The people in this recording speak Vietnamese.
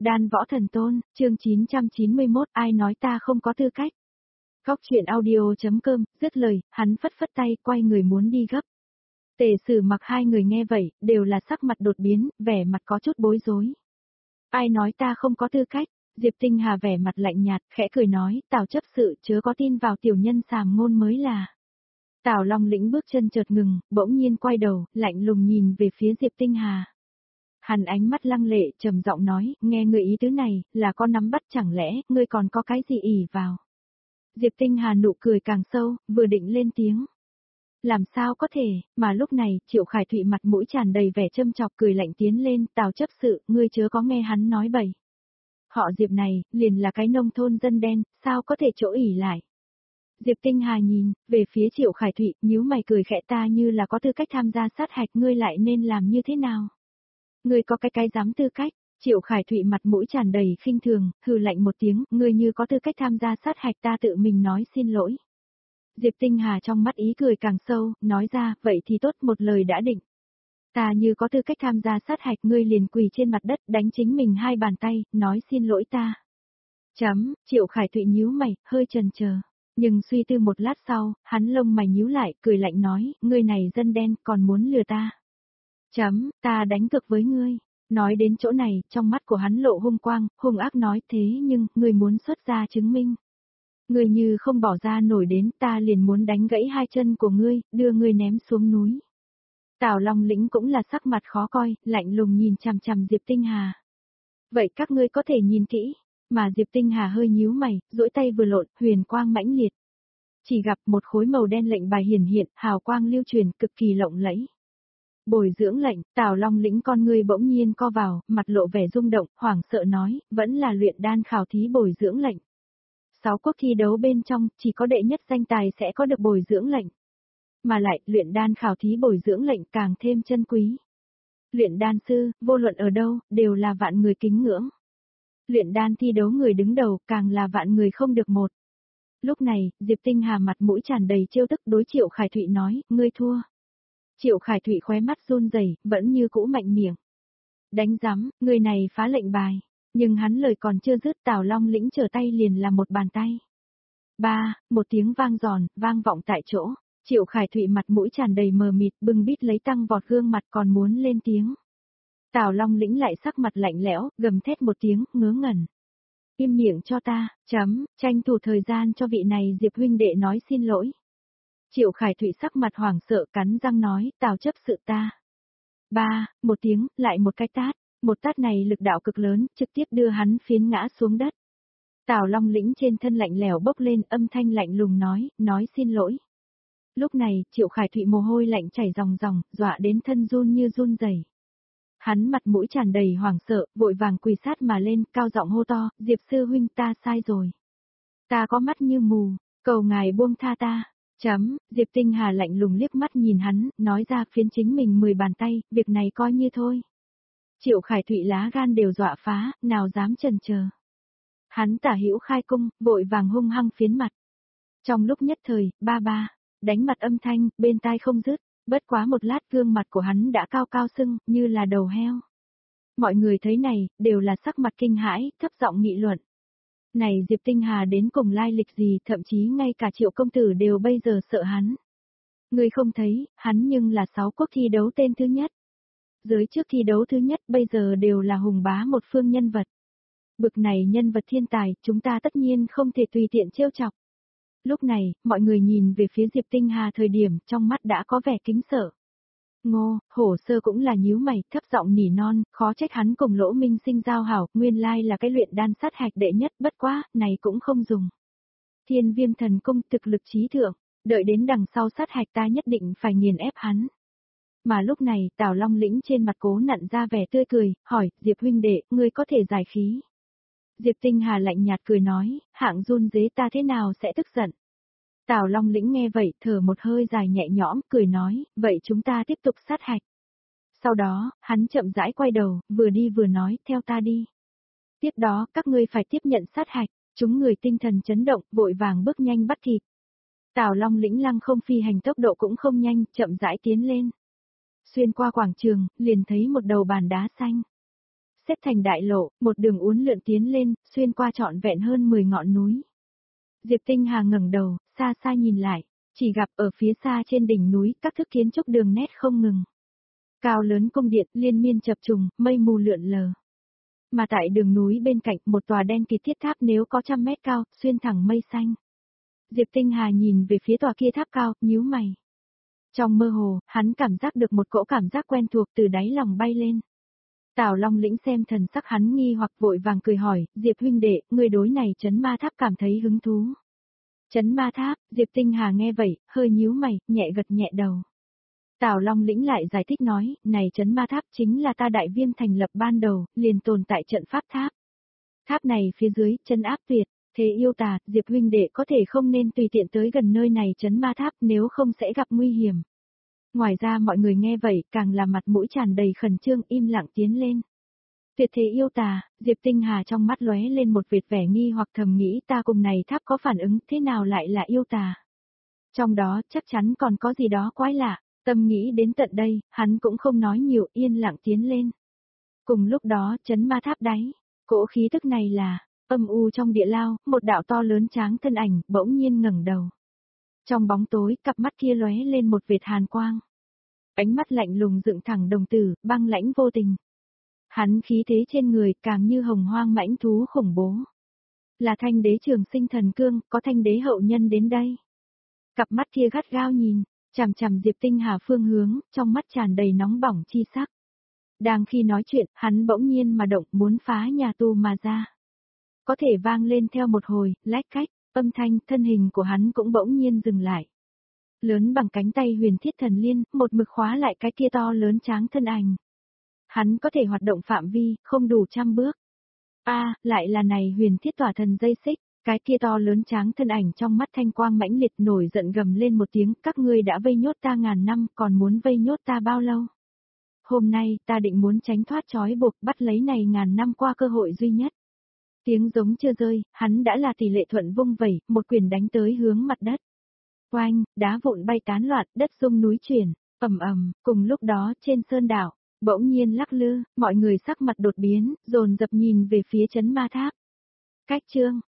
Đan Võ Thần Tôn, chương 991, ai nói ta không có tư cách. Góc chuyện audio.com, dứt lời, hắn phất phất tay, quay người muốn đi gấp. Tề Sử Mặc hai người nghe vậy, đều là sắc mặt đột biến, vẻ mặt có chút bối rối. Ai nói ta không có tư cách? Diệp Tinh Hà vẻ mặt lạnh nhạt, khẽ cười nói, Tào chấp sự chớ có tin vào tiểu nhân sàm ngôn mới là. Tào Long Lĩnh bước chân chợt ngừng, bỗng nhiên quay đầu, lạnh lùng nhìn về phía Diệp Tinh Hà. Hắn ánh mắt lăng lệ, trầm giọng nói, nghe người ý tứ này, là có nắm bắt chẳng lẽ, ngươi còn có cái gì ỷ vào. Diệp Tinh Hà nụ cười càng sâu, vừa định lên tiếng. Làm sao có thể, mà lúc này, Triệu Khải Thụy mặt mũi tràn đầy vẻ châm chọc cười lạnh tiến lên, Tào chấp sự, ngươi chớ có nghe hắn nói bậy. Họ Diệp này, liền là cái nông thôn dân đen, sao có thể chỗ ỷ lại. Diệp Tinh Hà nhìn, về phía Triệu Khải Thụy, nhíu mày cười khẽ ta như là có tư cách tham gia sát hạch ngươi lại nên làm như thế nào. Ngươi có cái dám tư cách, Triệu Khải Thụy mặt mũi tràn đầy khinh thường, hừ lạnh một tiếng, ngươi như có tư cách tham gia sát hạch ta tự mình nói xin lỗi. Diệp Tinh Hà trong mắt ý cười càng sâu, nói ra, vậy thì tốt một lời đã định. Ta như có tư cách tham gia sát hạch ngươi liền quỳ trên mặt đất đánh chính mình hai bàn tay, nói xin lỗi ta. Triệu Khải Thụy nhíu mày, hơi chần chờ. Nhưng suy tư một lát sau, hắn lông mày nhíu lại, cười lạnh nói, ngươi này dân đen còn muốn lừa ta. Ta đánh cược với ngươi. Nói đến chỗ này, trong mắt của hắn lộ hung quang, hung ác nói thế nhưng, ngươi muốn xuất ra chứng minh. Ngươi như không bỏ ra nổi đến ta liền muốn đánh gãy hai chân của ngươi, đưa ngươi ném xuống núi. Tào Long Lĩnh cũng là sắc mặt khó coi, lạnh lùng nhìn chằm chằm Diệp Tinh Hà. Vậy các ngươi có thể nhìn kỹ, mà Diệp Tinh Hà hơi nhíu mày, duỗi tay vừa lộn, huyền quang mãnh liệt. Chỉ gặp một khối màu đen lệnh bài hiển hiện, hào quang lưu truyền, cực kỳ lộng lẫy. Bồi dưỡng lệnh, Tào Long Lĩnh con ngươi bỗng nhiên co vào, mặt lộ vẻ rung động, hoảng sợ nói, vẫn là luyện đan khảo thí bồi dưỡng lệnh. 6 quốc thi đấu bên trong, chỉ có đệ nhất danh tài sẽ có được bồi dưỡng lệnh. Mà lại, luyện đan khảo thí bồi dưỡng lệnh càng thêm chân quý. Luyện đan sư, vô luận ở đâu, đều là vạn người kính ngưỡng. Luyện đan thi đấu người đứng đầu, càng là vạn người không được một. Lúc này, Diệp Tinh Hà mặt mũi tràn đầy trêu tức đối Triệu Khải Thụy nói, ngươi thua. Triệu Khải Thụy khóe mắt run rẩy, vẫn như cũ mạnh miệng. Đánh giám, người này phá lệnh bài. Nhưng hắn lời còn chưa dứt Tào Long Lĩnh trở tay liền là một bàn tay. Một tiếng vang giòn, vang vọng tại chỗ. Triệu Khải Thụy mặt mũi tràn đầy mờ mịt bưng bít lấy tăng vọt gương mặt còn muốn lên tiếng. Tào Long Lĩnh lại sắc mặt lạnh lẽo, gầm thét một tiếng, ngớ ngẩn. Im miệng cho ta, tranh thủ thời gian cho vị này Diệp huynh đệ nói xin lỗi. Triệu Khải Thụy sắc mặt hoảng sợ cắn răng nói, Tào chấp sự ta. Một tiếng, lại một cái tát. Một tát này lực đạo cực lớn, trực tiếp đưa hắn phiến ngã xuống đất. Tào Long Lĩnh trên thân lạnh lẽo bốc lên, âm thanh lạnh lùng nói xin lỗi. Lúc này, Triệu Khải Thụy mồ hôi lạnh chảy ròng ròng, dọa đến thân run như run rẩy. Hắn mặt mũi tràn đầy hoảng sợ, vội vàng quỳ sát mà lên, cao giọng hô to, Diệp sư huynh ta sai rồi. Ta có mắt như mù, cầu ngài buông tha ta. Diệp Tinh Hà lạnh lùng liếc mắt nhìn hắn, nói ra phiến chính mình 10 bàn tay, việc này coi như thôi. Triệu Khải Thụy lá gan đều dọa phá, nào dám chần chờ. Hắn tả hữu khai cung, vội vàng hung hăng phiến mặt. Trong lúc nhất thời, đánh mặt âm thanh, bên tai không dứt, bất quá một lát gương mặt của hắn đã cao cao sưng, như là đầu heo. Mọi người thấy này, đều là sắc mặt kinh hãi, thấp giọng nghị luận. Này Diệp Tinh Hà đến cùng lai lịch gì, thậm chí ngay cả Triệu công tử đều bây giờ sợ hắn. Người không thấy, hắn nhưng là 6 quốc thi đấu tên thứ nhất. Giới trước thi đấu thứ nhất bây giờ đều là hùng bá một phương nhân vật. Bực này nhân vật thiên tài, chúng ta tất nhiên không thể tùy tiện trêu chọc. Lúc này, mọi người nhìn về phía Diệp Tinh Hà thời điểm, trong mắt đã có vẻ kính sợ. Hổ Sơ cũng là nhíu mày, thấp giọng nỉ non, khó trách hắn cùng Lỗ Minh Sinh giao hảo, nguyên lai là cái luyện đan sát hạch đệ nhất, bất quá, này cũng không dùng. Thiên Viêm Thần Cung thực lực trí thượng, đợi đến đằng sau sát hạch ta nhất định phải nghiền ép hắn. Mà lúc này, Tào Long Lĩnh trên mặt cố nặn ra vẻ tươi cười, hỏi, Diệp huynh đệ, ngươi có thể giải khí. Diệp Tinh Hà lạnh nhạt cười nói, hạng run dế ta thế nào sẽ tức giận. Tào Long Lĩnh nghe vậy, thở một hơi dài nhẹ nhõm, cười nói, vậy chúng ta tiếp tục sát hạch. Sau đó, hắn chậm rãi quay đầu, vừa đi vừa nói, theo ta đi. Tiếp đó, các ngươi phải tiếp nhận sát hạch, chúng người tinh thần chấn động, vội vàng bước nhanh bắt kịp. Tào Long Lĩnh lăng không phi hành tốc độ cũng không nhanh, chậm rãi tiến lên. Xuyên qua quảng trường, liền thấy một đầu bàn đá xanh. xếp thành đại lộ, một đường uốn lượn tiến lên, xuyên qua trọn vẹn hơn 10 ngọn núi. Diệp Tinh Hà ngẩng đầu, xa xa nhìn lại, chỉ gặp ở phía xa trên đỉnh núi các thức kiến trúc đường nét không ngừng. Cao lớn cung điện liên miên chập trùng, mây mù lượn lờ. Mà tại đường núi bên cạnh một tòa đen kịt thiết tháp nếu có 100 mét cao, xuyên thẳng mây xanh. Diệp Tinh Hà nhìn về phía tòa kia tháp cao, nhíu mày. Trong mơ hồ, hắn cảm giác được một cỗ cảm giác quen thuộc từ đáy lòng bay lên. Tào Long Lĩnh xem thần sắc hắn nghi hoặc vội vàng cười hỏi, Diệp huynh đệ, người đối này trấn ma tháp cảm thấy hứng thú. Trấn ma tháp, Diệp Tinh Hà nghe vậy, hơi nhíu mày, nhẹ gật nhẹ đầu. Tào Long Lĩnh lại giải thích nói, này trấn ma tháp chính là ta Đại Viêm thành lập ban đầu, liền tồn tại trận pháp tháp. Tháp này phía dưới, chân áp tuyệt, thế yêu tà, Diệp huynh đệ có thể không nên tùy tiện tới gần nơi này trấn ma tháp nếu không sẽ gặp nguy hiểm. Ngoài ra mọi người nghe vậy càng là mặt mũi tràn đầy khẩn trương im lặng tiến lên. Tuyệt thế yêu tà, Diệp Tinh Hà trong mắt lóe lên một vệt vẻ nghi hoặc thầm nghĩ ta cùng này tháp có phản ứng thế nào lại là yêu tà. Trong đó chắc chắn còn có gì đó quái lạ, tâm nghĩ đến tận đây, hắn cũng không nói nhiều yên lặng tiến lên. Cùng lúc đó trấn ma tháp đáy, cỗ khí tức này là, âm u trong địa lao, một đạo to lớn tráng thân ảnh bỗng nhiên ngẩng đầu. Trong bóng tối, cặp mắt kia lóe lên một vệt hàn quang. Ánh mắt lạnh lùng dựng thẳng đồng tử, băng lãnh vô tình. Hắn khí thế trên người càng như hồng hoang mãnh thú khủng bố. Là Thanh Đế Trường Sinh Thần Cương, có Thanh Đế hậu nhân đến đây. Cặp mắt kia gắt gao nhìn, chằm chằm Diệp Tinh Hà phương hướng, trong mắt tràn đầy nóng bỏng chi sắc. Đang khi nói chuyện, hắn bỗng nhiên mà động muốn phá nhà tù mà ra. Có thể vang lên theo một hồi, lách cách, âm thanh, thân hình của hắn cũng bỗng nhiên dừng lại. Lớn bằng cánh tay huyền thiết thần liên, một mực khóa lại cái kia to lớn tráng thân ảnh. Hắn có thể hoạt động phạm vi, không đủ 100 bước. Lại là này huyền thiết tỏa thần dây xích, cái kia to lớn tráng thân ảnh trong mắt thanh quang mãnh liệt nổi giận gầm lên một tiếng, các ngươi đã vây nhốt ta ngàn năm, còn muốn vây nhốt ta bao lâu? Hôm nay, ta định muốn tránh thoát trói buộc, bắt lấy này ngàn năm qua cơ hội duy nhất. Tiếng giống chưa rơi, hắn đã là tỷ lệ thuận vung vẩy, một quyền đánh tới hướng mặt đất. Oanh, đá vụn bay tán loạn, đất rung núi chuyển, ầm ầm, cùng lúc đó trên sơn đảo, bỗng nhiên lắc lư, mọi người sắc mặt đột biến, dồn dập nhìn về phía trấn ma tháp. Cách chương